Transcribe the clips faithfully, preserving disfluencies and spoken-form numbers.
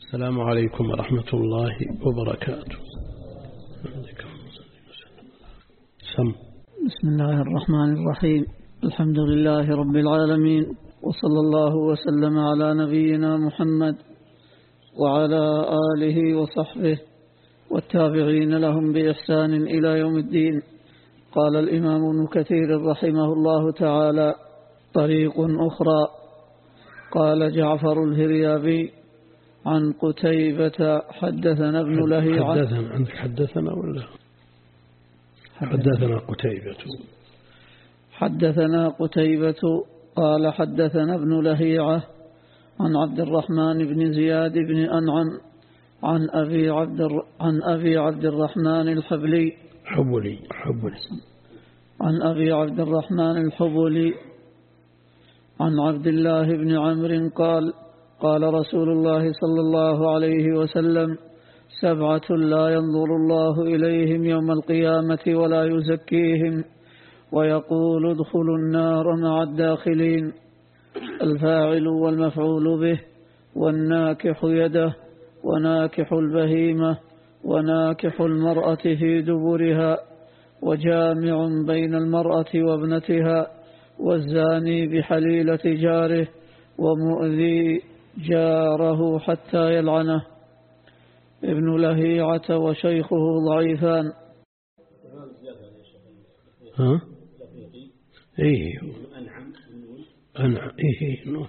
السلام عليكم ورحمة الله وبركاته. سم. بسم الله الرحمن الرحيم. الحمد لله رب العالمين، وصلى الله وسلم على نبينا محمد وعلى آله وصحبه والتابعين لهم بإحسان إلى يوم الدين. قال الإمام ابن كثير رحمه الله تعالى: طريق أخرى. قال جعفر الهريابي عن قتيبة حدثنا ابن لهيعة. حدثنا عندك حدثنا ولا حدثنا قتيبة؟ حدثنا قتيبة قال حدثنا ابن لهيعة عن عبد الرحمن بن زياد بن أنعم عن أبي عبد عن أبي عبد الرحمن الحبلي حبلي حبلي عن أبي عبد الرحمن الحبلي عن عبد الله بن عمرو قال: قال رسول الله صلى الله عليه وسلم: سبعة لا ينظر الله إليهم يوم القيامة ولا يزكيهم ويقول ادخلوا النار مع الداخلين: الفاعل والمفعول به، والناكح يده، وناكح البهيمة، وناكح المرأة في دبرها، وجامع بين المرأة وابنتها، والزاني بحليلة جاره، ومؤذي جاره حتى يلعنه. ابن لهيعة وشيخه ضعيفان. ها؟ إيه أنعم إيه نون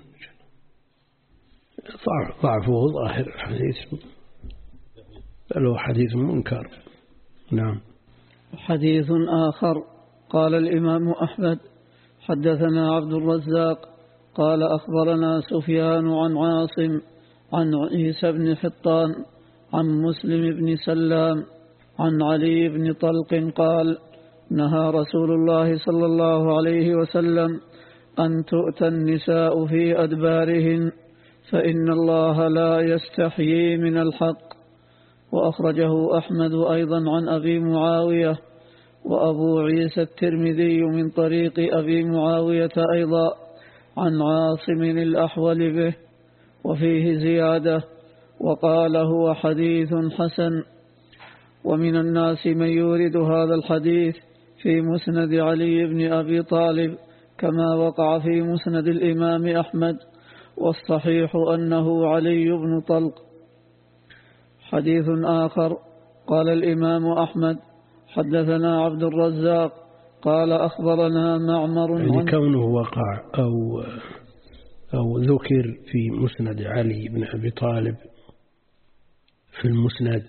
ضعف ضعفه ظاهر الحديث، بل هو حديث منكر. نعم. حديث آخر. قال الإمام أحمد: حدثنا عبد الرزاق قال أخبرنا سفيان عن عاصم عن عيسى بن حطان عن مسلم بن سلام عن علي بن طلق قال: نهى رسول الله صلى الله عليه وسلم أن تؤتى النساء في أدبارهن، فإن الله لا يستحيي من الحق. وأخرجه أحمد أيضا عن أبي معاوية، وأبو عيسى الترمذي من طريق أبي معاوية أيضا عن عاصم الأحول به، وفيه زيادة، وقال هو حديث حسن. ومن الناس من يورد هذا الحديث في مسند علي بن أبي طالب كما وقع في مسند الإمام أحمد، والصحيح أنه علي بن طلق. حديث آخر. قال الإمام أحمد: حدثنا عبد الرزاق قال أخبرنا معمر. يعني كونه وقع أو أو ذكر في مسند علي بن أبي طالب في المسند،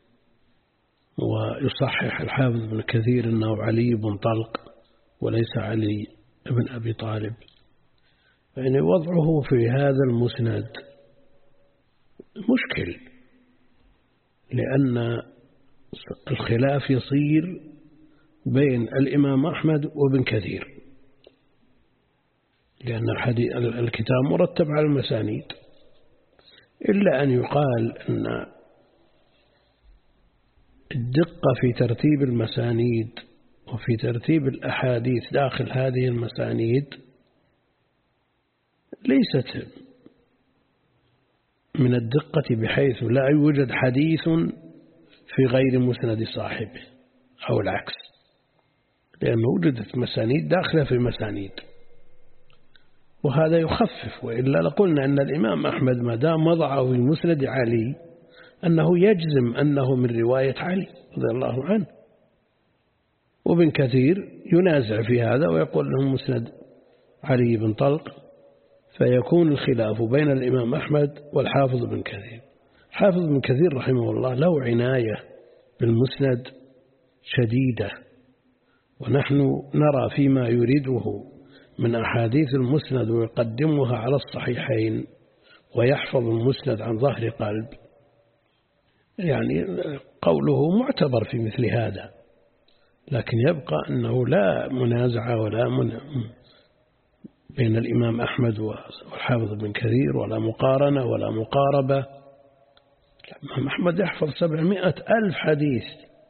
ويصحح الحافظ بن كثير أنه علي بن طلق وليس علي بن أبي طالب، يعني وضعه في هذا المسند مشكل، لأن الخلاف يصير بين الإمام أحمد وابن كثير، لأن الكتاب مرتب على المسانيد، إلا أن يقال أن الدقة في ترتيب المسانيد وفي ترتيب الأحاديث داخل هذه المسانيد ليست من الدقة بحيث لا يوجد حديث في غير مسند صاحبه أو العكس، لأنه وجدت مسانيد داخلة في مسانيد، وهذا يخفف. وإلا لقلنا أن الإمام أحمد ما دام وضعه في مسند علي أنه يجزم أنه من رواية علي رضي الله عنه، وابن كثير ينازع في هذا ويقول له مسند علي بن طلق، فيكون الخلاف بين الإمام أحمد والحافظ بن كثير. حافظ بن كثير رحمه الله له عناية بالمسند شديدة، ونحن نرى فيما يريده من أحاديث المسند ويقدمها على الصحيحين ويحفظ المسند عن ظهر قلب، يعني قوله معتبر في مثل هذا، لكن يبقى أنه لا منازعة ولا من بين الإمام أحمد والحافظ بن كثير، ولا مقارنة ولا مقاربة. الإمام أحمد يحفظ سبعمائة ألف حديث.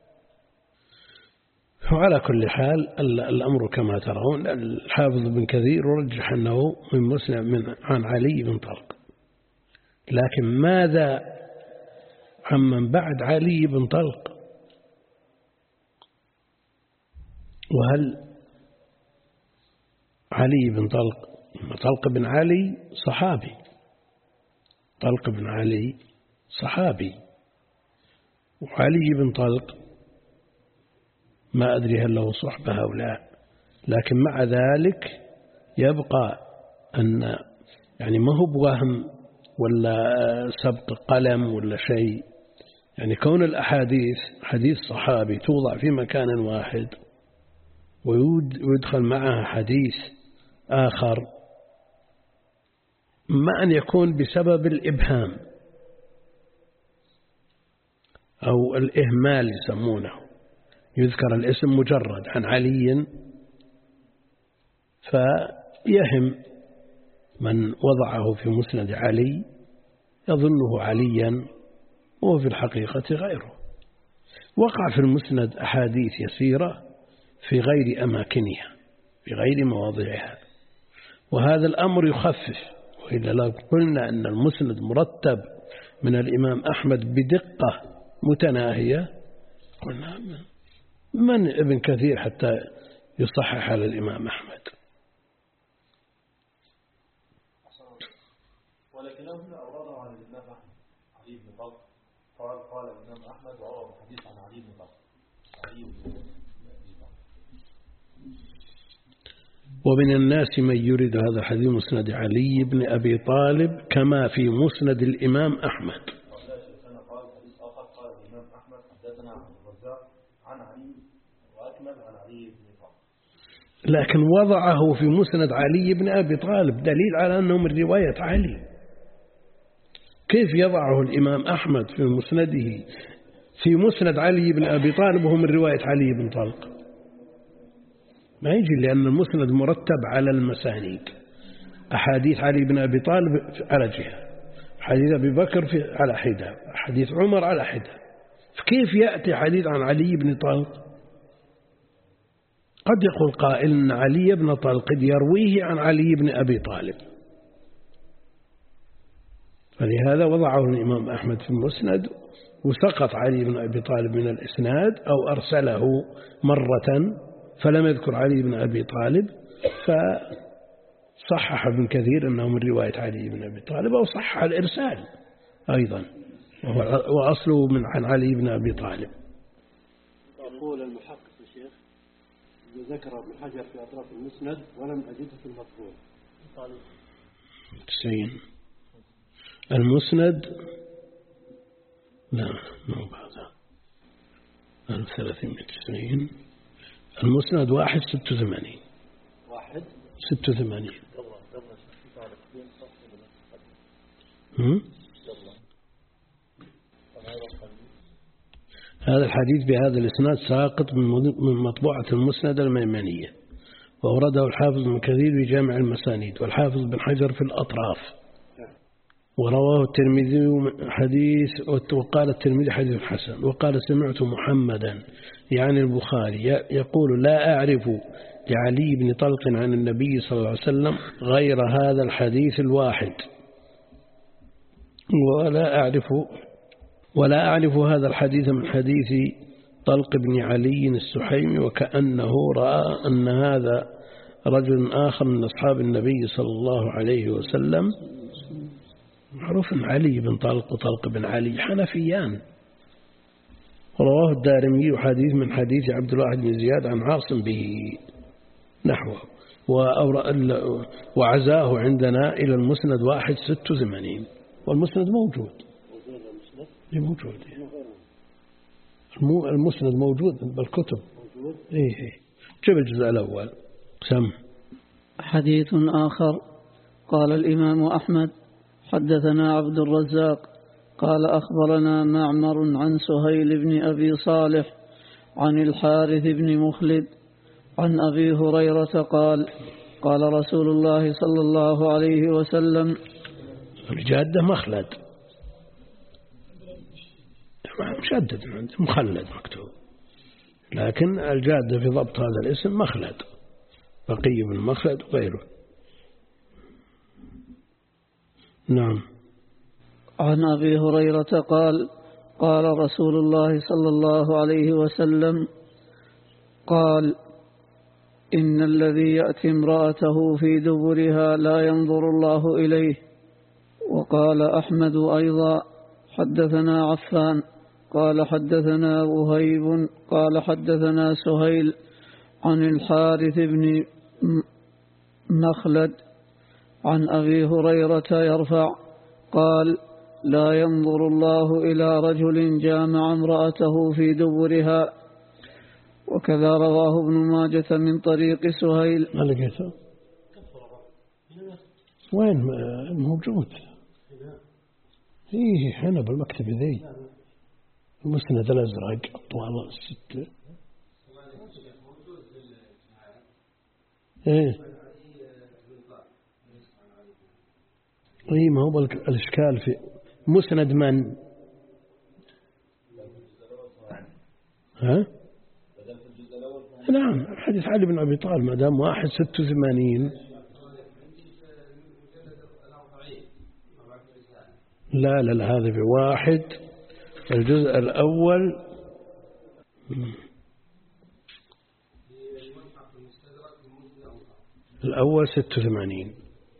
وعلى كل حال الأمر كما ترون، الحافظ بن كثير رجح أنه من مسلم من عن علي بن طلق، لكن ماذا عمن بعد علي بن طلق. وهل علي بن طلق طلق بن علي صحابي، طلق بن علي صحابي، وعلي بن طلق ما أدري هل له صحبة أو لا، لكن مع ذلك يبقى أن يعني ما هو بوهم ولا سبق قلم ولا شيء، يعني كون الأحاديث حديث صحابي توضع في مكان واحد ويدخل معها حديث آخر، ما أن يكون بسبب الإبهام أو الإهمال يسمونه، يذكر الاسم مجرد عن علي فيهم من وضعه في مسند علي يظنه عليا وهو في الحقيقة غيره. وقع في المسند أحاديث يسيرة في غير أماكنها في غير مواضعها، وهذا الأمر يخفف. وإلا لو قلنا أن المسند مرتب من الإمام أحمد بدقة متناهية قلنا من ابن كثير حتى يصحح على الإمام أحمد. ولكن لو هنا أورده عن الإمام أحمد علي بن طلق، قال قال الإمام أحمد وأورد حديث عن علي بن طلق علي بن طلق. ومن الناس من يريد هذا الحديث مسند علي بن أبي طالب كما في مسند الإمام أحمد. قال حديث آخر قال الإمام أحمد حدثنا عن الرزاق عن علي وأكمل عن علي بن طلق، لكن وضعه في مسند علي بن أبي طالب دليل على أنه من رواية علي. كيف يضعه الإمام أحمد في مسنده في مسند علي بن أبي طالب وهو من رواية علي بن طلق؟ ما يجي، لأن المسند مرتب على المسانيد، أحاديث علي بن أبي طالب على جهة، حديث أبي بكر في على حدة، حديث عمر على حدة، فكيف يأتي حديث عن علي بن طلق؟ قد يقول قائل أن علي بن طلق يرويه عن علي بن أبي طالب، فلهذا وضعه الإمام أحمد في المسند وسقط علي بن أبي طالب من الإسناد أو أرسله مرة فلم يذكر علي بن أبي طالب، فصحح ابن كثير أنه من رواية علي بن أبي طالب، أو صحح الإرسال أيضا وأصله من عن علي بن أبي طالب. يقول المحقق الشيخ ذكر ابن حجر في أطراف المسند ولم أجده في المطبوع. تسعين المسند لا مو بعد ألف ثلاثمائة وتسعين المسند واحد ستة وثمانين واحد ستة وثمانين. هذا الحديث بهذا الإسناد ساقط من مطبوعة المسند الميمنية، وأورده الحافظ بن كثير في جامع المسانيد، والحافظ بن حجر في الأطراف، ورواه الترمذي حديث، وقال الترمذي حديث حسن، وقال سمعت محمدا يعني البخاري يقول لا أعرف لعلي بن طلق عن النبي صلى الله عليه وسلم غير هذا الحديث الواحد، ولا أعرف ولا أعرف هذا الحديث من حديث طلق بن علي السحيمي، وكأنه رأى أن هذا رجل آخر من أصحاب النبي صلى الله عليه وسلم. معروف أن علي بن طلق وطلق بن علي حنفيان. رواه الدارمي حديث من حديث عبد الله بن زياد عن عاصم به نحوه، وعزاه عندنا إلى المسند واحد ست وثمانين، والمسند موجود موجود المسند موجود بالكتب. إيه إيه جيب الجزء الأول. سم حديث آخر قال الإمام أحمد حدثنا عبد الرزاق قال أخبرنا معمر عن سهيل بن أبي صالح عن الحارث بن مخلد عن أبي هريرة قال قال رسول الله صلى الله عليه وسلم الجادة مخلد مشدد مخلد مكتوب، لكن الجادة في ضبط هذا الاسم مخلد، بقي بن مخلد وغيره. نعم. عن أبي هريرة قال قال رسول الله صلى الله عليه وسلم قال إن الذي يأتي امرأته في دبرها لا ينظر الله إليه. وقال أحمد أيضا حدثنا عفان قال حدثنا وهيب قال حدثنا سهيل عن الحارث بن مخلد عن أبي هريرة يرفع قال لا ينظر الله إلى رجل جامع امرأته في دبرها. وكذا رواه ابن ماجة من طريق سهيل. ما لقيته؟ وين موجود؟ إيه هنا بالمكتب ذي المسند الأزرق طوال الستة. إيه إيه ما هو الإشكال في مسند من؟ ها؟ نعم حديث علي بن أبي طالب ما دام واحد ستة وثمانين. لا لا لا هذا بواحد الجزء الأول الأول ستة وثمانين.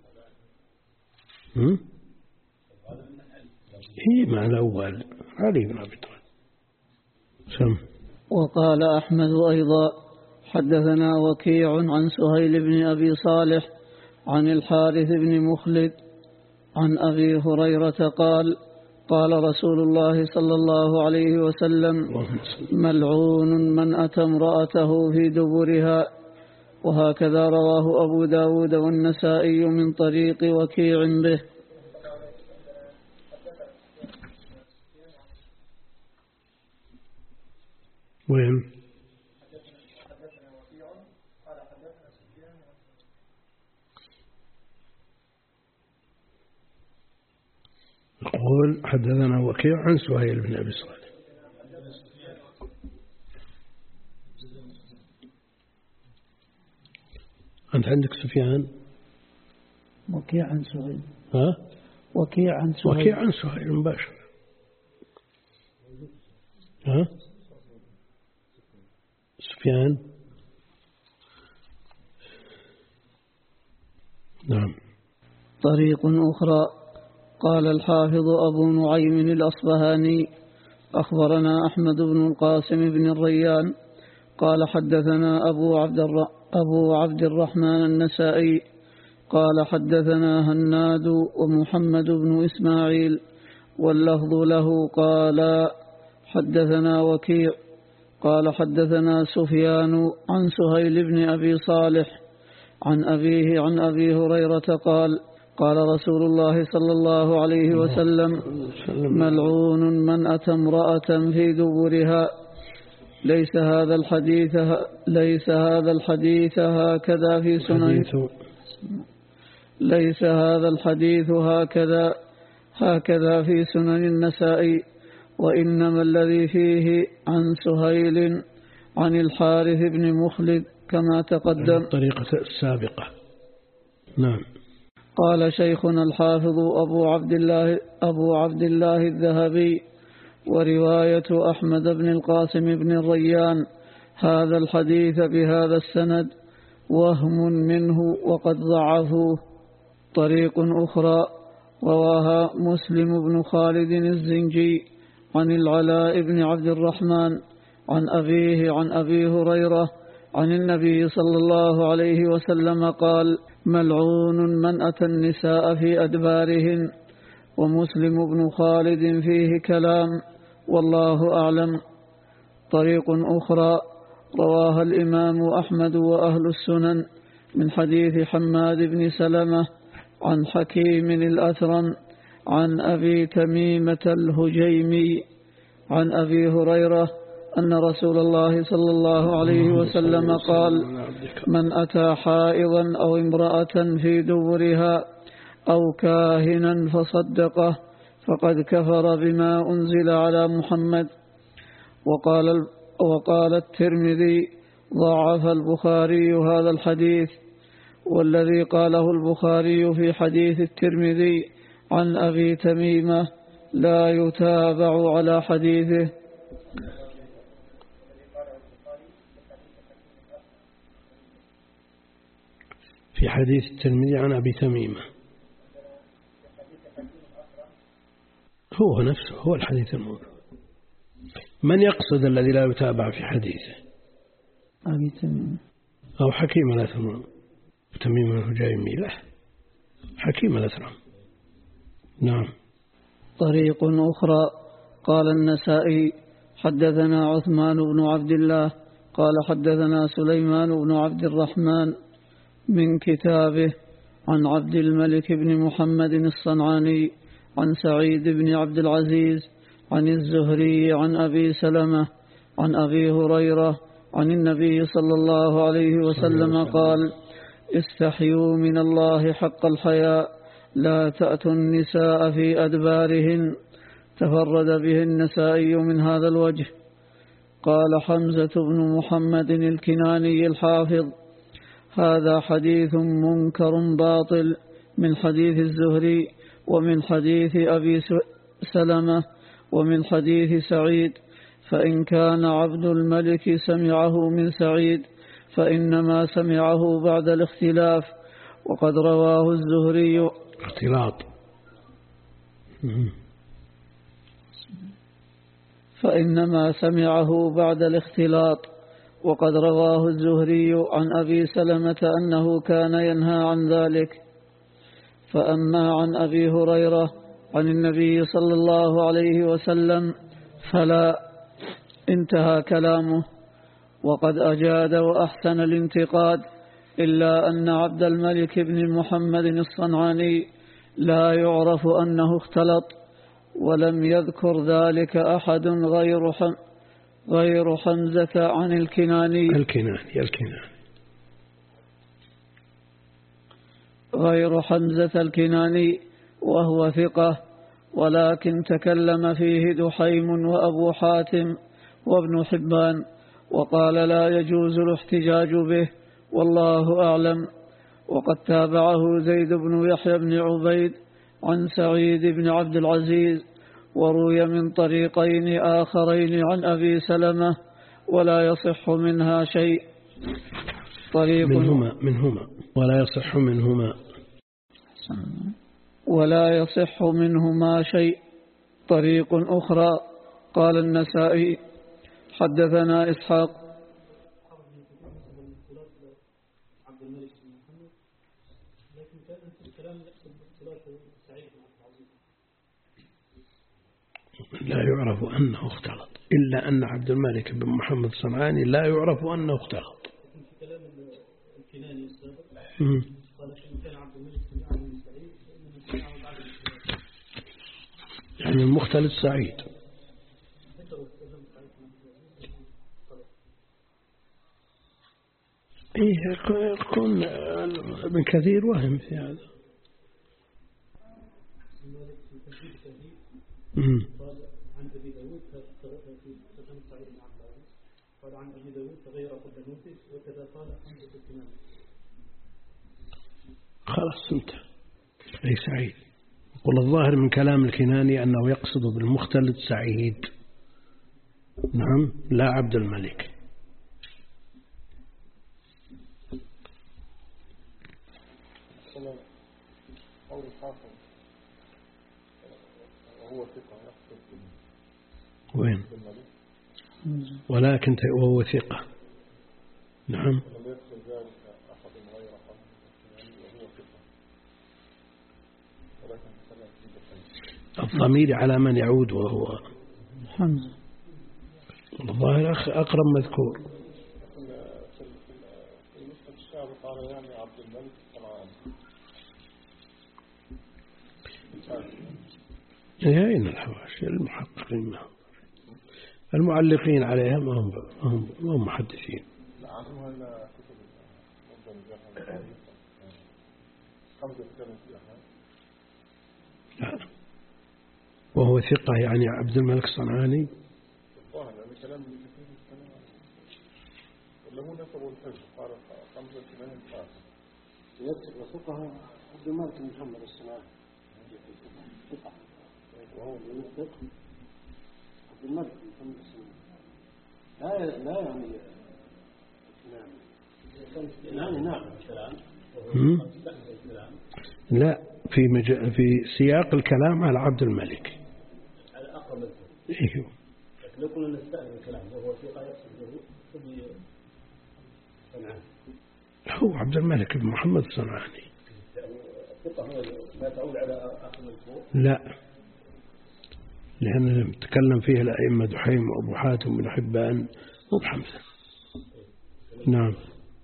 هي مع الأول علي بن أبي طالب. سم. وقال أحمد أيضا حدثنا وكيع عن سهيل بن أبي صالح عن الحارث بن مخلد عن أبي هريرة قال قال رسول الله صلى الله عليه وسلم ملعون من أتى امرأته في دبرها. وهكذا رواه أبو داود والنسائي من طريق وكيع به. وين؟ يقول حدثنا وكيع عن سهيل بن أبي صالح. أنت عندك سفيان؟ وكيع عن سهيل. ها؟ وكيع عن سهيل. وكيع عن سهيل مباشر. ها؟ سفيان. نعم. طريق أخرى. قال الحافظ أبو نعيم الأصبهاني أخبرنا أحمد بن القاسم بن الريان قال حدثنا أبو عبد, أبو عبد الرحمن النسائي قال حدثنا هناد ومحمد بن إسماعيل واللفظ له قال حدثنا وكيع قال حدثنا سفيان عن سهيل بن أبي صالح عن أبيه عن أبي هريرة قال قال رسول الله صلى الله عليه وسلم ملعون من أتى امرأة في دبرها. ليس هذا الحديث ليس هذا الحديث هكذا في سنن ليس هذا الحديث هكذا هكذا في سنن النسائي. وإنما الذي فيه عن سهيل عن الحارث بن مخلد كما تقدم الطريقة السابقة. نعم. قال شيخنا الحافظ أبو عبد الله أبو عبد الله الذهبي ورواية أحمد بن القاسم بن الريان هذا الحديث بهذا السند وهم منه وقد ضعفوه. طريق أخرى رواها مسلم بن خالد الزنجي عن العلاء بن عبد الرحمن عن أبيه عن أبي هريرة عن النبي صلى الله عليه وسلم قال ملعون من أتى النساء في أدبارهن. ومسلم بن خالد فيه كلام والله أعلم. طريق أخرى رواها الإمام أحمد وأهل السنن من حديث حماد بن سلمة عن حكيم الأثرم عن أبي تميمة الهجيمي عن أبي هريرة أن رسول الله صلى الله عليه وسلم قال من أتى حائضا أو امرأة في دبرها أو كاهنا فصدقه فقد كفر بما أنزل على محمد. وقال, وقال الترمذي ضعف البخاري هذا الحديث. والذي قاله البخاري في حديث الترمذي عن أبي تميمة لا يتابع على حديثه. في حديث الترمذي عن أبي تميمة هو نفسه هو الحديث الموضوع. من يقصد الذي لا يتابع في حديثه؟ أبي تميمة أو حكيم الأثرم. تميم الهجيمي له حكيم الأثرم. نعم. طريق أخرى. قال النسائي حدثنا عثمان بن عبد الله قال حدثنا سليمان بن عبد الرحمن من كتابه عن عبد الملك بن محمد الصنعاني عن سعيد بن عبد العزيز عن الزهري عن أبي سلمة عن أبي هريرة عن النبي صلى الله عليه وسلم قال: استحيوا من الله حق الحياء، لا تأتوا النساء في أدبارهن. تفرد به النسائي من هذا الوجه. قال حمزة بن محمد الكناني الحافظ: هذا حديث منكر باطل من حديث الزهري ومن حديث أبي سلمة ومن حديث سعيد، فإن كان عبد الملك سمعه من سعيد فإنما سمعه بعد الاختلاف، وقد رواه الزهري اختلاط فإنما سمعه بعد الاختلاط وقد رواه الزهري عن أبي سلمة أنه كان ينهى عن ذلك. فأما عن أبي هريرة عن النبي صلى الله عليه وسلم فلا. انتهى كلامه. وقد أجاد وأحسن الانتقاد، إلا أن عبد الملك بن محمد الصنعاني لا يعرف أنه اختلط، ولم يذكر ذلك أحد غير حم غير حمزة عن الكناني الكناني الكناني غير حمزة الكناني وهو ثقة، ولكن تكلم فيه دحيم وأبو حاتم وابن حبان، وقال لا يجوز الاحتجاج به، والله أعلم. وقد تابعه زيد بن يحيى بن عبيد عن سعيد بن عبد العزيز، وروي من طريقين آخرين عن أبي سلمة ولا يصح منها شيء. طريق منهما منهما ولا يصح منهما ولا يصح منهما شيء. طريق أخرى. قال النسائي حدثنا إسحاق لا يعرف أنه اختلط، إلا أن عبد الملك بن محمد الصنعاني لا يعرف أنه اختلط. في كلام الكناني السابق قال إن كان عبد الملك سمعه من سعيد فإنما سمعه بعد الاختلاف، يعني المختلط سعيد. إيه يكون ابن كثير وهم في هذا. قال عن أبي داود فتن سعيد بن عبد العزيز قال عن أبي داود تغير قدموته، وكذا قال حمزة الكناني. خلاص انت أي سعيد. قل الظاهر من كلام الكناني أنه يقصد بالمختلط سعيد، نعم، لا عبد الملك. قول الحافظ وهو ثقة يقصد وين؟ ولكن وهو ثقة، نعم. ولم يقصد ذلك أحد غير حمزة وهو ثقة، ولكن الضمير على من يعود وهو حمزة. الظاهر أقرب مذكور. في النسخة السابقة قال يعني عبد الملك الصنعاني. أين الحواشي المحققين ما هم المعلقين عليها ما هم ما هم محدثين. لا عنهم هلا كتب منظم خمسة كتاب فيها. لا وهو ثقة يعني عبد الملك الصنعاني. الظاهر لأن كلام ابن كثير الصنعاني ولا هو نسبه الحفظ قال خمسة كمان فاسد. يكتب وثقها عبد الملك بن محمد الصنعاني ثقة. وهو ينطق عبد الملك لا لا يعني نعم نعم الكلام لا في مج... في سياق الكلام على عبد الملك على أقرب منه. ايوه لكن لو كنا نستأذن الكلام وهو ثقة يقصد به صنعاني. هو عبد الملك بن محمد الصنعاني. الثقة هو ما تعود على أقرب منه. لا لأن تكلم فيه الأئمة دحيم وأبو حاتم بن حبان وبحمزة. نعم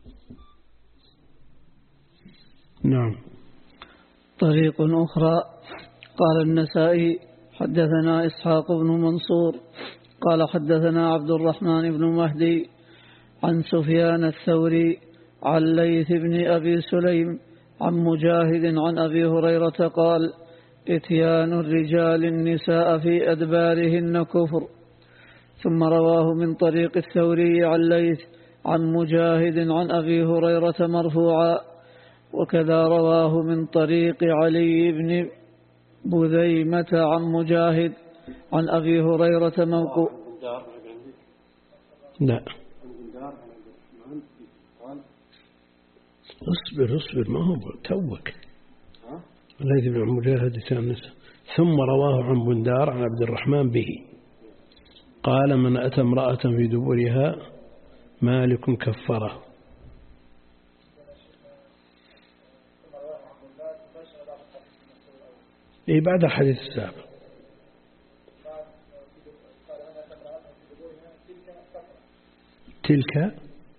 نعم. طريق أخرى قال النسائي حدثنا إسحاق بن منصور قال حدثنا عبد الرحمن بن مهدي عن سفيان الثوري عن ليث بن أبي سليم عن مجاهد عن أبي هريرة قال إتيان الرجال النساء في أدبارهن كفر. ثم رواه من طريق الثوري عن ليث عن مجاهد عن أبي هريرة مرفوعا، وكذا رواه من طريق علي بن بذيمة عن مجاهد عن أبي هريرة موقوف. لا اصبر اصبر ما هو توك. الذي بن مجاهد النساء. ثم رواه عن بندار عن عبد الرحمن به قال من أتى امرأة في دبرها مالك كفره. إيه بعد الحديث السابق. تلك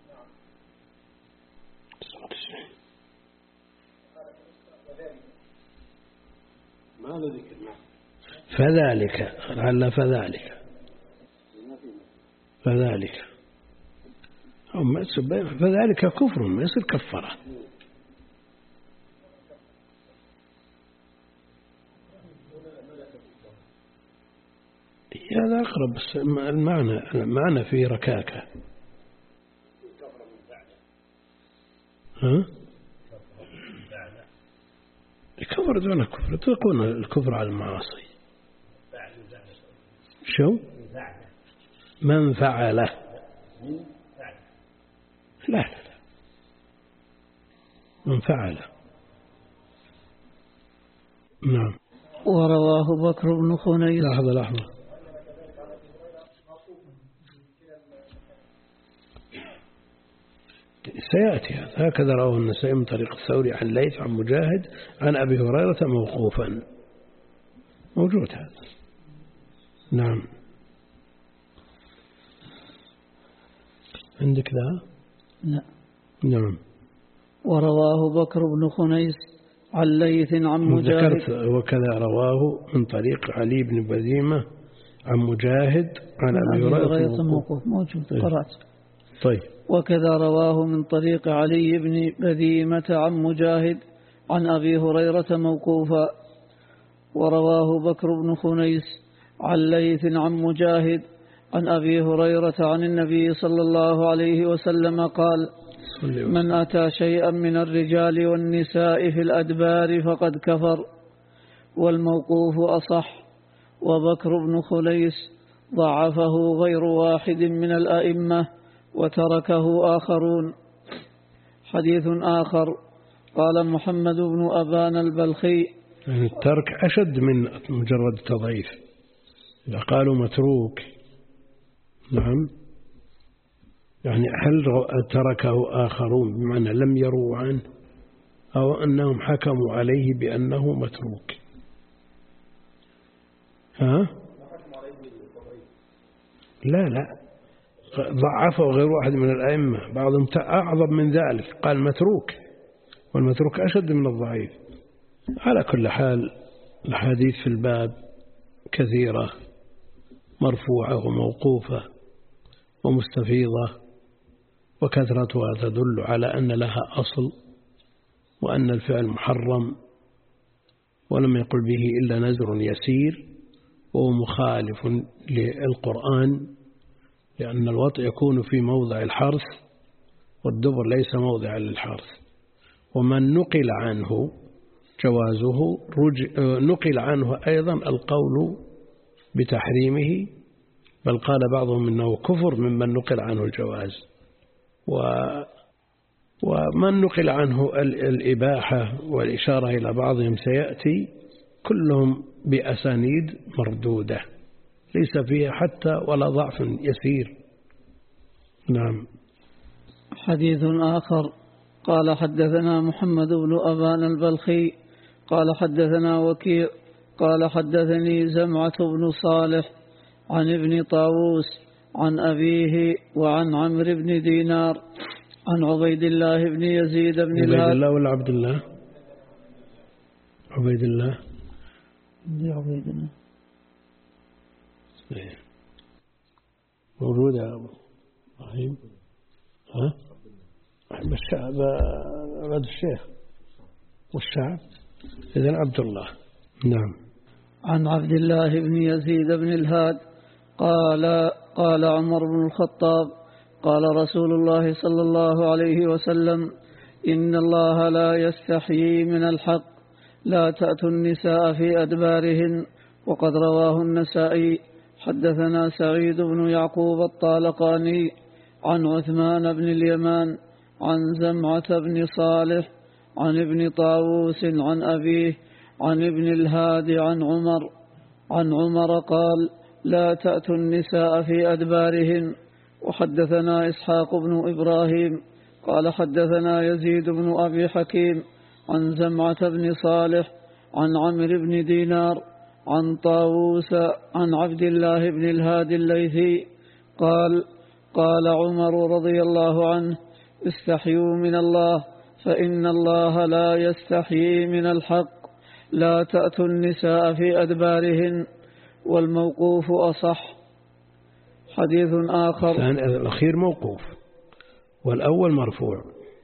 فذلك لعل فذلك فذلك فذلك كفر ما يصير كفره. هذا أقرب بس المعنى المعنى فيه ركاكة. ها؟ الكفر دون الكفر تكون الكفر على المعاصي. شو؟ من فعله. لا لا لا من فعله. نعم. ورواه بكر بن خنيس. لحظة لحظة سيأتي هذا. هكذا رواه النسائي من طريق الثوري عن ليث عن مجاهد عن أبي هريرة موقوفا. موجود هذا. نعم. عندك ذا؟ لا. نعم. ورواه بكر بن خنيس عن ليث عن مجاهد. ذكرت وكذا رواه من طريق علي بن بذيمة عن مجاهد عن أبي هريرة موقوف. موجود. قرأت. طيب. وكذا رواه من طريق علي بن بذيمة عن مجاهد عن أبي هريرة موقوفا. ورواه بكر بن خنيس عن ليث عن مجاهد عن أبي هريرة عن النبي صلى الله عليه وسلم قال من أتى شيئا من الرجال والنساء في الأدبار فقد كفر. والموقوف أصح. وبكر بن خنيس ضعفه غير واحد من الأئمة وتركه آخرون. حديث آخر قال محمد بن أبان البلخي يعني الترك أشد من مجرد تضعيف. إذا قالوا متروك نعم يعني هل تركه آخرون بمعنى لم يروا عنه أو أنهم حكموا عليه بأنه متروك؟ ها؟ لا لا ضعفه غير واحد من الأئمة بعضهم أعظم من ذلك قال متروك والمتروك أشد من الضعيف. على كل حال الحديث في الباب كثيرة مرفوعة وموقوفة ومستفيضة وكثرتها تدل على أن لها أصل وأن الفعل محرم ولم يقل به إلا نزر يسير وهو مخالف للقرآن لأن الوطء يكون في موضع الحرث والدبر ليس موضع للحرث. ومن نقل عنه جوازه. نقل عنه أيضا القول بتحريمه، بل قال بعضهم إنه كفر ممن نقل عنه الجواز، و ومن نقل عنه الإباحة والإشارة إلى بعضهم سيأتي، كلهم بأسانيد مردودة ليس فيها حتى ولا ضعف يسير. نعم. حديث آخر قال حدثنا محمد بن أبان البلخي قال حدثنا وكيع قال حدثني زمعة بن صالح عن ابن طاووس عن أبيه وعن عمرو بن دينار عن عبيد الله بن يزيد بن الهاد. عبيد الله ولا عبد الله؟ عبيد الله. عبيد الله موجود يا أبو إبراهيم. ها؟ الشعب عبد الشيخ والشعب إذن عبد الله. نعم. عن عبد الله بن يزيد بن الهاد قال قال عمر بن الخطاب قال رسول الله صلى الله عليه وسلم إن الله لا يستحيي من الحق لا تأتوا النساء في أدبارهن. وقد رواه النسائي. حدثنا سعيد بن يعقوب الطالقاني عن عثمان بن اليمان عن زمعة بن صالح عن ابن طاووس عن أبيه عن ابن الهاد عن عمر عن عمر قال لا تأتوا النساء في أدبارهن. وحدثنا إسحاق بن إبراهيم قال حدثنا يزيد بن أبي حكيم عن زمعة بن صالح عن عمرو بن دينار عن طاووس عن عبد الله بن الهاد الليثي قال قال عمر رضي الله عنه استحيوا من الله فإن الله لا يستحيي من الحق لا تأتوا النساء في أدبارهن. والموقوف أصح. حديث آخر الأخير موقوف والأول مرفوع.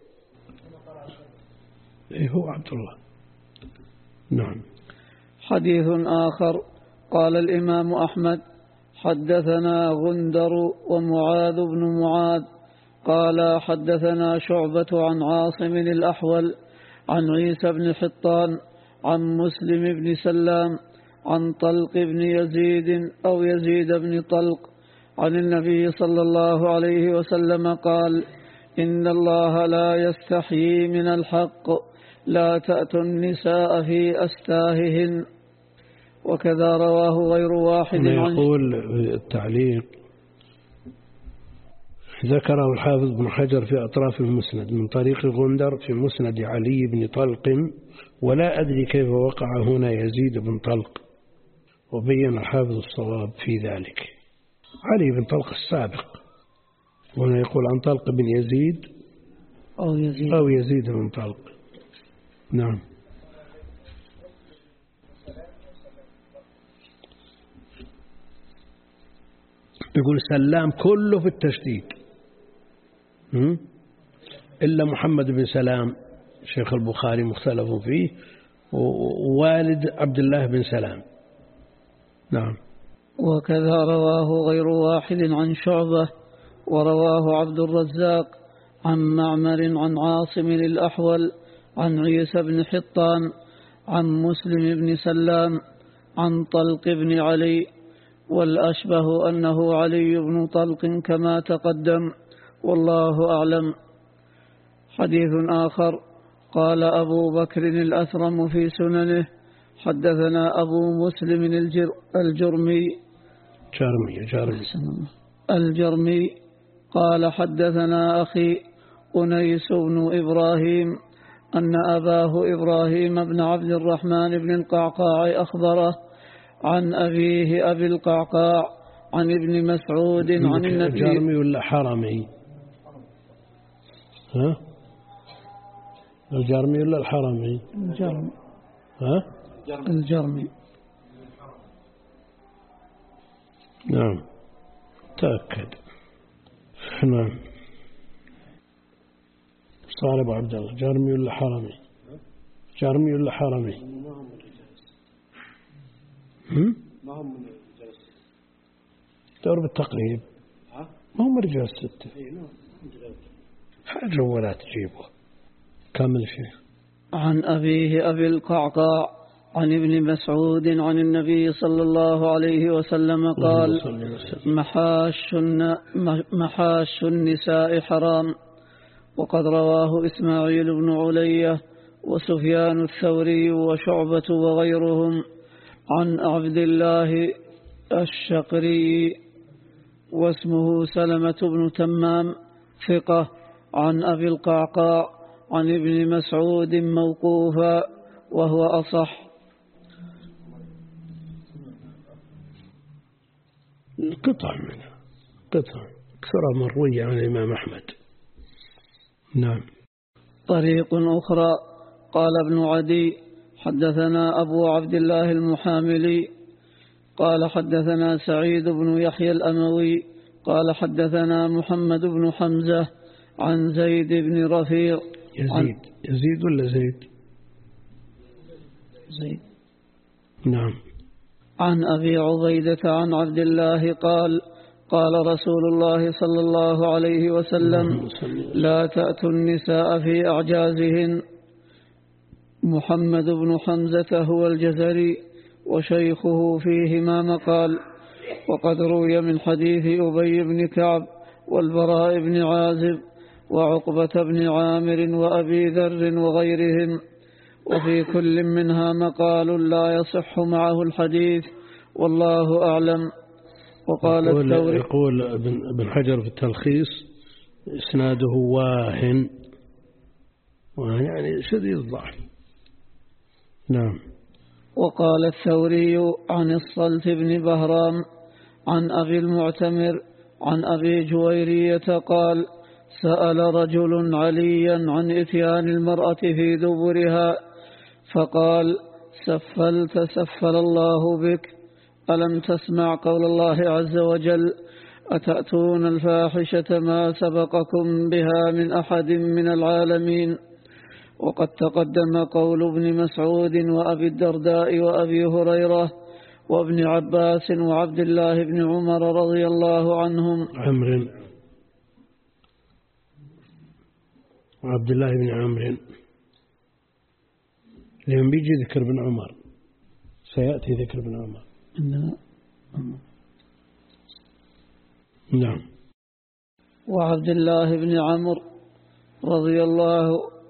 إيه هو عبد الله. نعم. حديث آخر قال الإمام أحمد حدثنا غندر ومعاذ بن معاذ قال حدثنا شعبة عن عاصم الأحول عن عيسى بن حطان عن مسلم بن سلام عن طلق بن يزيد أو يزيد بن طلق عن النبي صلى الله عليه وسلم قال إن الله لا يستحيي من الحق لا تأتوا النساء في أستاههن. وكذا رواه غير واحد. يقول التعليق ذكره الحافظ بن حجر في أطراف المسند من طريق غندر في مسند علي بن طلق، ولا أدري كيف وقع هنا يزيد بن طلق، وبين الحافظ الصواب في ذلك علي بن طلق السابق، وهنا يقول عن طلق بن يزيد أو يزيد, أو يزيد بن طلق. نعم. يقول سلام كله في التشديد إلا محمد بن سلام شيخ البخاري مختلف فيه، ووالد عبد الله بن سلام. نعم. وكذا رواه غير واحد عن شعبة، ورواه عبد الرزاق عن معمر عن عاصم الأحول عن عيسى بن حطان عن مسلم بن سلام عن طلق بن علي، والأشبه أنه علي بن طلق كما تقدم، والله أعلم. حديث آخر قال أبو بكر الأثرم في سننه حدثنا أبو مسلم الجر الجرمي جرمي جرمي الجرمي قال حدثنا أخي أنيس بن إبراهيم أن أباه إبراهيم بن عبد الرحمن بن القعقاع أخبره عن أبيه أبي القعقاع عن ابن مسعود عن النبي. جرمي ولا حرمي؟ ها؟ الجرمي ولا الحرمي؟ الجرمي. ها؟ الجرمي. نعم تأكد. نعم. صار أبو عبد الله جرمي ولا حرمي؟ جرمي ولا حرمي؟ هم؟ ما هم من رجال الستة. دور بالتقريب. ها؟ ما هم رجال الستة. إيه ما هم رجال. حاجة ولا تجيبه. كامل شيء. عن أبيه أبي القعقاع عن ابن مسعود عن النبي صلى الله عليه وسلم قال محاش, محاش النساء حرام. وقد رواه إسماعيل بن علية وسفيان الثوري وشعبة وغيرهم عن عبد الله الشقري واسمه سلمة بن تمام ثقة عن أبي القعقاع عن ابن مسعود موقوفا وهو أصح. قطع منها قطع أكثر مروية عن الإمام أحمد. نعم. طريق أخرى قال ابن عدي حدثنا أبو عبد الله المحاملي قال حدثنا سعيد بن يحيى الأموي قال حدثنا محمد بن حمزة عن زيد بن رفيع. يزيد يزيد ولا زيد؟ زيد. نعم. عن أبي عبيدة عن عبد الله قال قال رسول الله صلى الله عليه وسلم لا تأتوا النساء في أعجازهن. محمد بن حمزة هو الجزري وشيخه فيهما مقال. وقد روي من حديث أبي بن كعب والبراء بن عازب وعقبة بن عامر وأبي ذر وغيرهم، وفي كل منها مقال لا يصح معه الحديث والله أعلم. وقال يقول, الثوري يقول ابن حجر في التلخيص إسناده واهن يعني شديد الضعف. نعم. وقال الثوري عن الصلت بن بهرام عن أبي المعتمر عن أبي جويرية قال سأل رجل عليا عن إتيان المرأة في دبرها فقال سفلت سفل الله بك، ألم تسمع قول الله عز وجل أتأتون الفاحشة ما سبقكم بها من أحد من العالمين. وقد تقدم قول ابن مسعود وأبي الدرداء وأبي هريرة وابن عباس وعبد الله بن عمر رضي الله عنهم عمرو وعبد الله بن عمرو، لأن بيجي ذكر ابن عمر، سيأتي ذكر ابن عمر. نعم. وعبد الله بن عمرو رضي الله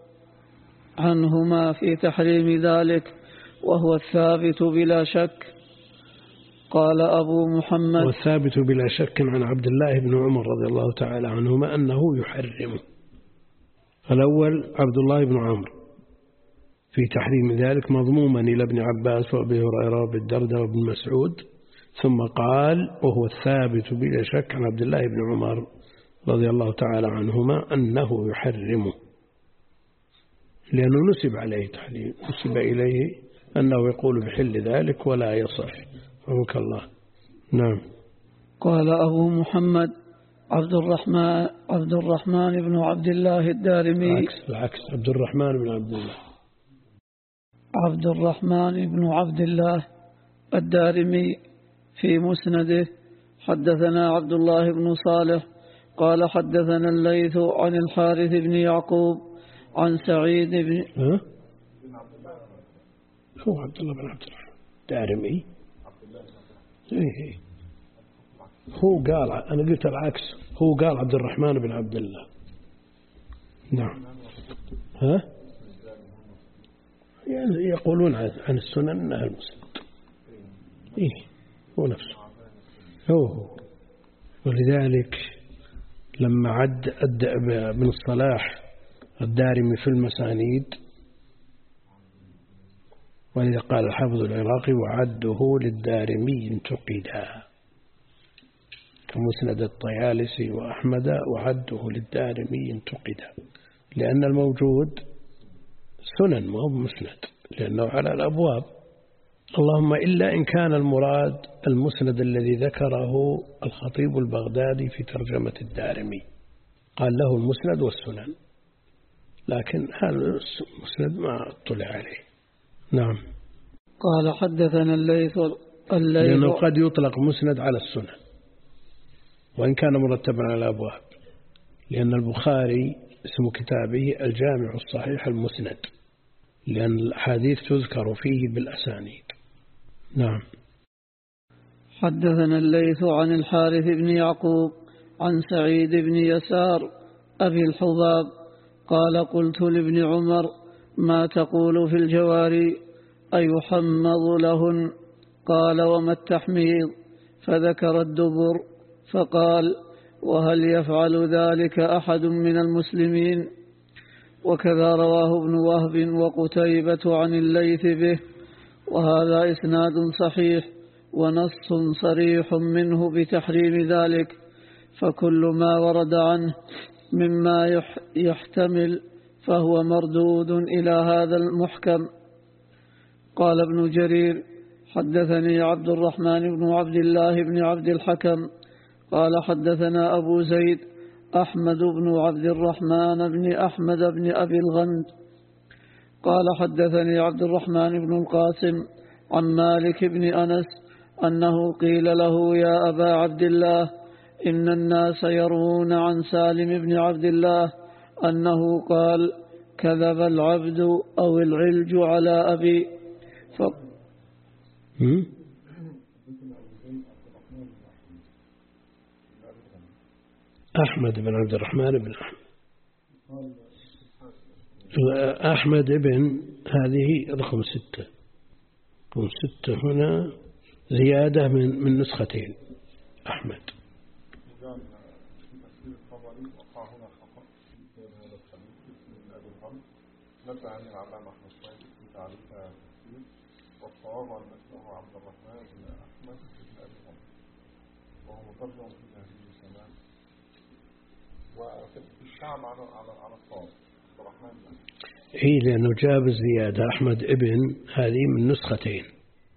عنهما في تحريم ذلك وهو الثابت بلا شك. قال أبو محمد والثابت بلا شك عن عبد الله بن عمر رضي الله تعالى عنهما أنه يحرمه. الأول عبد الله بن عمرو في تحريم ذلك مضموما إلى ابن عباس وأبي هريرة وأبي الدرداء وابن مسعود، ثم قال وهو الثابت بلا شك عن عبد الله بن عمر رضي الله تعالى عنهما أنه يحرمه، لأنه نسب عليه تحريم، نسب إليه أنه يقول بحل ذلك ولا يصح. رحمك الله. نعم. قال أبو محمد عبد الرحمن عبد الرحمن بن عبد الله الدارمي العكس العكس عبد الرحمن بن عبد الله عبد الرحمن بن عبد الله الدارمي في مسنده حدثنا عبد الله بن صالح قال حدثنا الليث عن الحارث بن يعقوب عن سعيد بن ها؟ هو عبد الله بن عبد الرحمن الدارمي. إيه هو قال، أنا قلت العكس، هو قال عبد الرحمن بن عبد الله. نعم. ها؟ يعني يقولون عن السنن أنها المسند. إيه هو نفسه هو هو. ولذلك لما عد أد ابن الصلاح الدارمي في المسانيد، ولذا قال الحافظ العراقي وعده للدارمي انتقدا كمسند الطيالسي وأحمد، وعده للدارمي انتقدا، لأن الموجود سنن ما هو مسند، لأنه على الأبواب. اللهم إلا إن كان المراد المسند الذي ذكره الخطيب البغدادي في ترجمة الدارمي، قال له المسند والسنن، لكن هذا المسند ما اطلع عليه. نعم. قال حدثنا الليث الليث لأنه قد يطلق مسند على السنن وإن كان مرتبا على الأبواب، لأن البخاري اسم كتابه الجامع الصحيح المسند، لأن الحديث تذكر فيه بالأسانيد. نعم. حدثنا الليث عن الحارث بن يعقوب عن سعيد بن يسار أبي الحباب قال قلت لابن عمر ما تقول في الجواري أيحمض لهن؟ قال وما التحميض؟ فذكر الدبر فقال وهل يفعل ذلك أحد من المسلمين؟ وكذا رواه ابن وهب وقتيبة عن الليث به، وهذا إسناد صحيح ونص صريح منه بتحريم ذلك، فكل ما ورد عنه مما يحتمل فهو مردود إلى هذا المحكم. قال ابن جرير حدثني عبد الرحمن بن عبد الله بن عبد الحكم قال حدثنا أبو زيد أحمد بن عبد الرحمن بن أحمد بن أبي الغند قال حدثني عبد الرحمن بن القاسم عن مالك بن أنس أنه قيل له يا أبا عبد الله إن الناس يروون عن سالم بن عبد الله أنه قال كذب العبد أو العلج على أبي. ف... أحمد بن عبد الرحمن بن أحمد أحمد بن هذه رقم ستة، رقم ستة هنا زيادة من من نسختين أحمد. نبه عن العلامة أحمد صحيح في تعريف كثير، والصواب عن اسمه عبد الرحمن بن أحمد بن أبي الغند، وهو مترجم في تهذيب الزمان، وفي الشعب على على على الصواب عبد الرحمن بن أحمد. إيه لأنه جاب الزيادة أحمد ابن هذه من نسختين.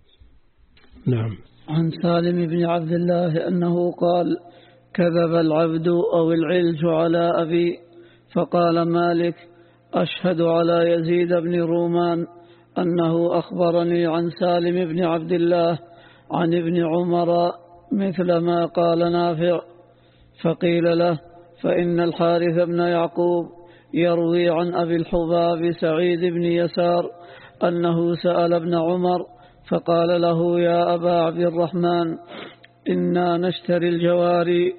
نعم. عن سالم بن عبد الله أنه قال كذب العبد أو العلج على أبي. فقال مالك أشهد على يزيد بن رومان أنه أخبرني عن سالم بن عبد الله عن ابن عمر مثل ما قال نافع. فقيل له فإن الحارث بن يعقوب يروي عن أبي الحباب سعيد بن يسار أنه سأل ابن عمر فقال له يا أبا عبد الرحمن إنا نشتري الجواري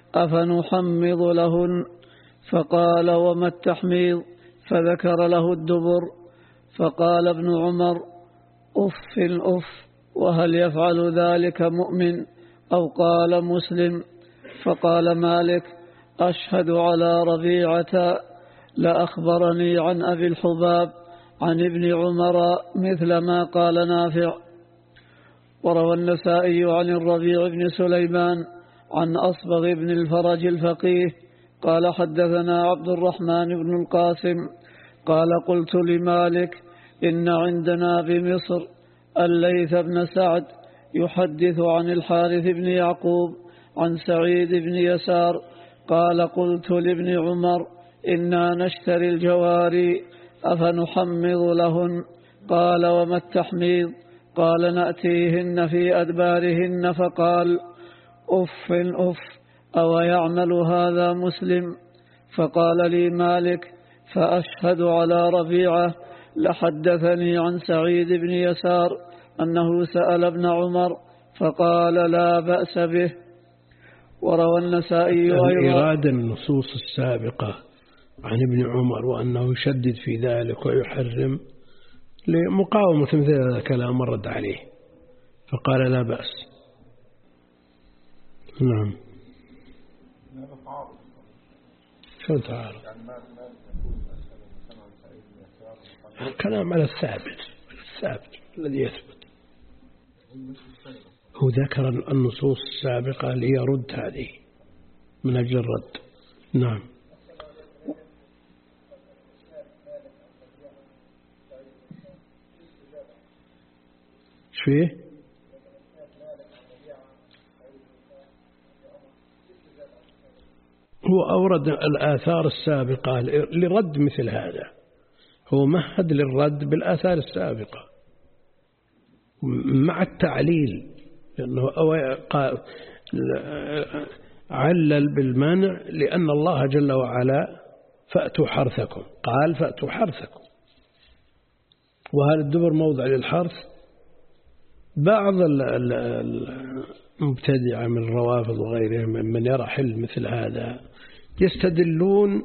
أفنحمض لهن؟ فقال وما التحميض؟ فذكر له الدبر. فقال ابن عمر أف الأف، وهل يفعل ذلك مؤمن؟ أو قال مسلم. فقال مالك أشهد على ربيعة لأخبرني عن أبي الحباب عن ابن عمر مثل ما قال نافع. وروى النسائي عن الربيع بن سليمان عن أصبغ بن الفرج الفقيه قال حدثنا عبد الرحمن بن القاسم قال قلت لمالك إن عندنا بمصر الليث بن سعد يحدث عن الحارث بن يعقوب عن سعيد بن يسار قال قلت لابن عمر إنا نشتري الجواري أفنحمض لهن؟ قال وما التحميض؟ قال نأتيهن في أدبارهن. فقال أف أف، أو يعمل هذا مسلم؟ فقال لي مالك فأشهد على ربيعة لحدثني عن سعيد بن يسار أنه سأل ابن عمر فقال لا بأس به. وروى النسائي أيضا إرادة النصوص السابقة عن ابن عمر وأنه يشدد في ذلك ويحرم لمقاومة مثل هذا الكلام رد عليه، فقال لا بأس. نعم. شو تعارض؟ الكلام على الثابت، الثابت الذي يثبت. هو ذكر النصوص السابقة ليرد هذه من أجل الرد. نعم. فيه هو أورد الآثار السابقة لرد مثل هذا، هو مهد للرد بالآثار السابقة مع التعليل، لأنه علل بالمنع لأن الله جل وعلا فأتوا حرثكم، قال فأتوا حرثكم، وهل الدبر موضع للحرث؟ بعض المبتدعة من الروافض وغيرهم من يرى حل مثل هذا يستدلون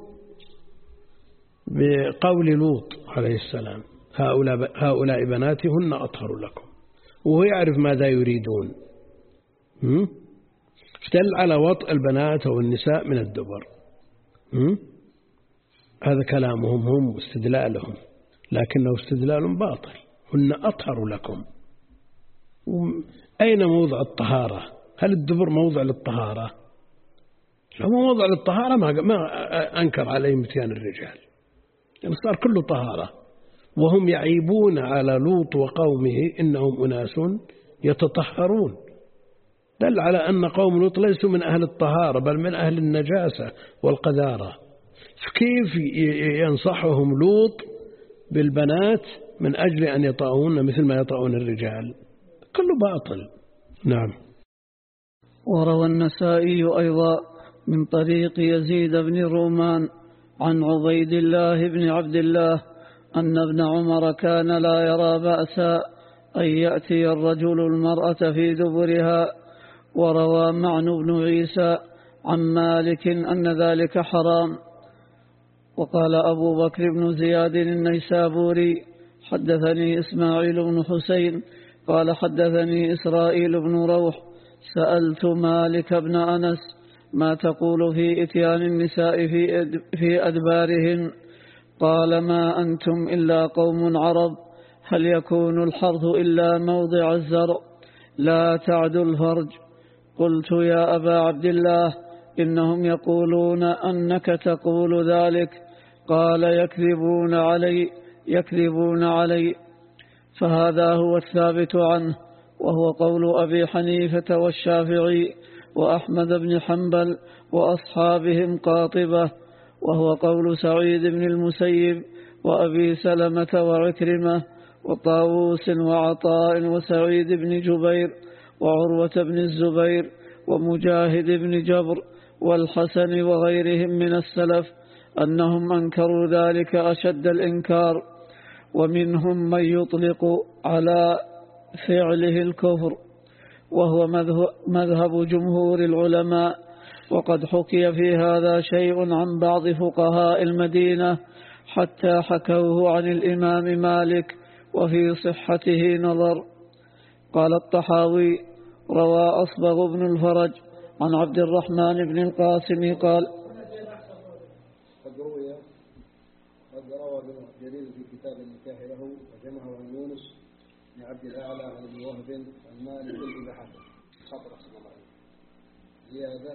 بقول لوط عليه السلام هؤلاء, هؤلاء بناتهن أطهر لكم، وهو يعرف ماذا يريدون، اشتل على وطء البنات أو النساء من الدبر. هذا كلامهم هم واستدلالهم، لكنه استدلال باطل. هن أطهر لكم. أين موضع الطهارة؟ هل الدبر موضع للطهارة؟ لو موضع للطهارة ما أنكر عليه متيان الرجال، يعني صار كله طهارة. وهم يعيبون على لوط وقومه إنهم أناس يتطهرون، دل على أن قوم لوط ليسوا من أهل الطهارة بل من أهل النجاسة والقذارة. كيف ينصحهم لوط بالبنات من أجل أن يطأون مثل ما يطأون الرجال؟ كله باطل. نعم. وروى النسائي أيضا من طريق يزيد بن رومان عن عبيد الله بن عبد الله أن ابن عمر كان لا يرى بأسا أن يأتي الرجل المرأة في دبرها. وروى معن بن عيسى عن مالك أن ذلك حرام. وقال أبو بكر بن زياد النيسابوري حدثني إسماعيل بن حسين قال حدثني إسرائيل بن روح سألت مالك بن أنس ما تقول في إتيان النساء في أدبارهن؟ قال ما أنتم إلا قوم عرب، هل يكون الحرث إلا موضع الزرع لا تعدو الفرج؟ قلت يا أبا عبد الله إنهم يقولون أنك تقول ذلك. قال يكذبون علي يكذبون علي فهذا هو الثابت عنه، وهو قول أبي حنيفة والشافعي وأحمد بن حنبل وأصحابهم قاطبة، وهو قول سعيد بن المسيب وأبي سلمة وعكرمة وطاووس وعطاء وسعيد بن جبير وعروة بن الزبير ومجاهد بن جبر والحسن وغيرهم من السلف أنهم أنكروا ذلك أشد الإنكار، ومنهم من يطلق على فعله الكفر، وهو مذهب جمهور العلماء. وقد حكي في هذا شيء عن بعض فقهاء المدينة حتى حكوه عن الإمام مالك، وفي صحته نظر. قال الطحاوي روى أصبغ بن الفرج عن عبد الرحمن بن القاسم قال قد روي قد روى ابن جرير في كتاب النكاح له وجمعه عن يونس بن عبد الأعلى عن ابن وهب عن مالك بن حسن خطر صلى الله عليه زيادة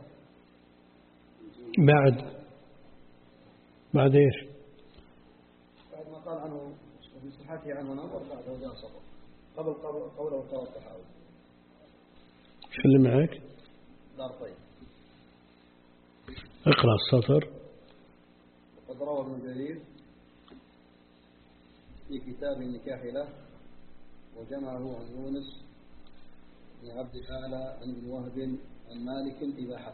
بعد بعد ايش؟ بعد ما قال عنه وفي صحته عنه نظر بعده جاء سطر قبل قوله قال الطحاوي. شو اللي معك؟ دار طيب. اقرأ السطر. وقد روى ابن جرير في كتاب النكاح له وجمعه عن يونس بن عبد الأعلى عن ابن وهب عن مالك إباحة.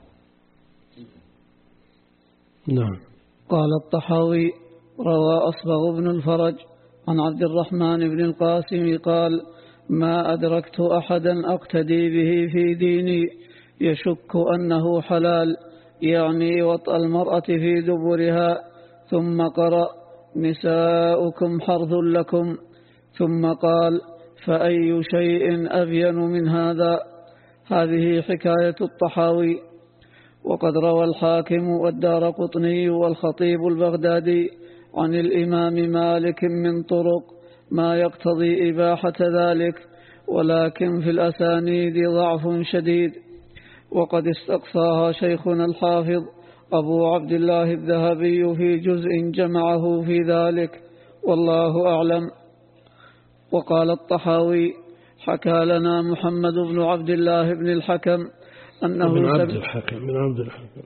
نعم. قال الطحاوي روى أصبغ بن الفرج عن عبد الرحمن بن القاسم قال ما أدركت أحدا أقتدي به في ديني يشك أنه حلال، يعني وطأ المرأة في دبرها، ثم قرأ نساؤكم حرث لكم، ثم قال فأي شيء أبين من هذا. هذه حكاية الطحاوي. وقد روى الحاكم والدارقطني والخطيب البغدادي عن الإمام مالك من طرق ما يقتضي إباحة ذلك، ولكن في الأسانيد ضعف شديد، وقد استقصاها شيخنا الحافظ أبو عبد الله الذهبي في جزء جمعه في ذلك، والله أعلم. وقال الطحاوي حكى لنا محمد بن عبد الله بن الحكم أنه ابن عبد الحكم ابن عبد الحكم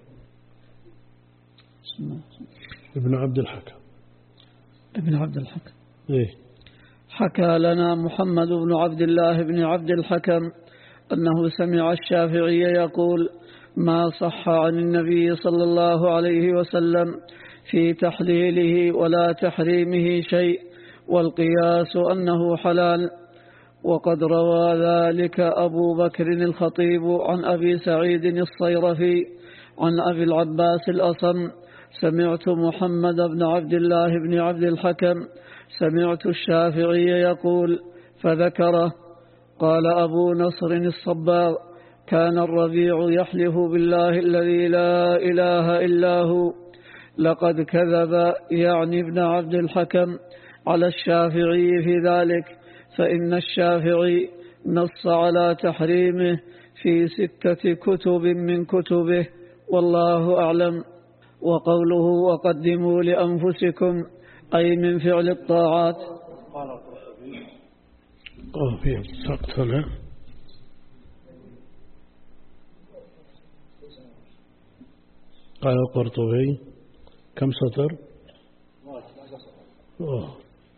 ابن عبد الحكم ابن عبد الحكم إيه؟ حكى لنا محمد بن عبد الله بن عبد الحكم أنه سمع الشافعي يقول ما صح عن النبي صلى الله عليه وسلم في تحليله ولا تحريمه شيء، والقياس أنه حلال. وقد روى ذلك أبو بكر الخطيب عن أبي سعيد الصيرفي عن أبي العباس الأصم: سمعت محمد بن عبد الله بن عبد الحكم سمعت الشافعي يقول فذكره. قال أبو نصر الصباغ: كان الربيع يحلف بالله الذي لا إله إلا هو لقد كذب، يعني ابن عبد الحكم، على الشافعي في ذلك، فإن الشافعي نص على تحريمه في ستة كتب من كتبه، والله أعلم. وقوله وقدموا لأنفسكم أي من فعل الطاعات. قال في سقط هنا قال القرطبي كم سطر؟ أوه.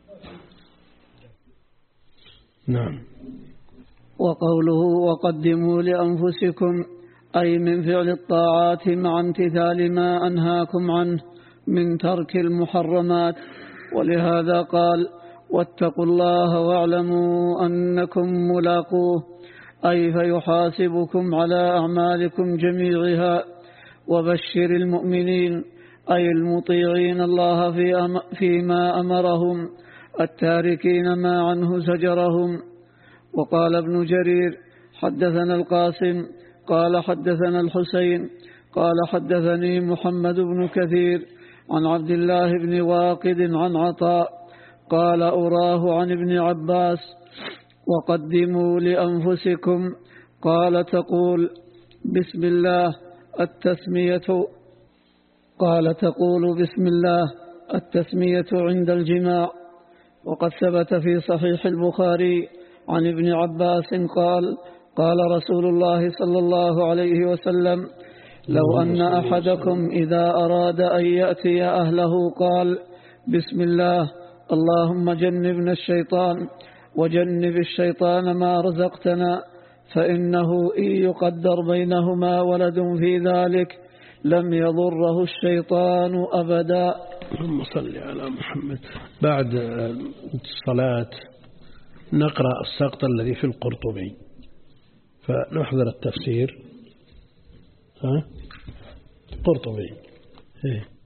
نعم. وقوله وقدموا لأنفسكم أي من فعل الطاعات مع امتثال ما أنهاكم عنه من ترك المحرمات. ولهذا قال واتقوا الله واعلموا أنكم ملاقوه، أي فيحاسبكم على أعمالكم جميعها. وبشر المؤمنين أي المطيعين الله في أم فيما أمرهم التاركين ما عنه زجرهم. وقال ابن جرير حدثنا القاسم قال حدثنا الحسين قال حدثني محمد بن كثير عن عبد الله بن واقد عن عطاء قال أراه عن ابن عباس وقدموا لأنفسكم، قال تقول بسم الله التسمية قال تقول بسم الله التسمية عند الجماع. وقد ثبت في صحيح البخاري عن ابن عباس قال قال رسول الله صلى الله عليه وسلم لو أن أحدكم إذا أراد أن يأتي أهله قال بسم الله اللهم جنبنا الشيطان وجنب الشيطان ما رزقتنا، فإنه إن يقدر بينهما ولد في ذلك لم يضره الشيطان أبدا. اللهم صل على محمد. بعد الصلاة نقرأ السقط الذي في القرطبي فنحضر التفسير. ها قرطبي إيه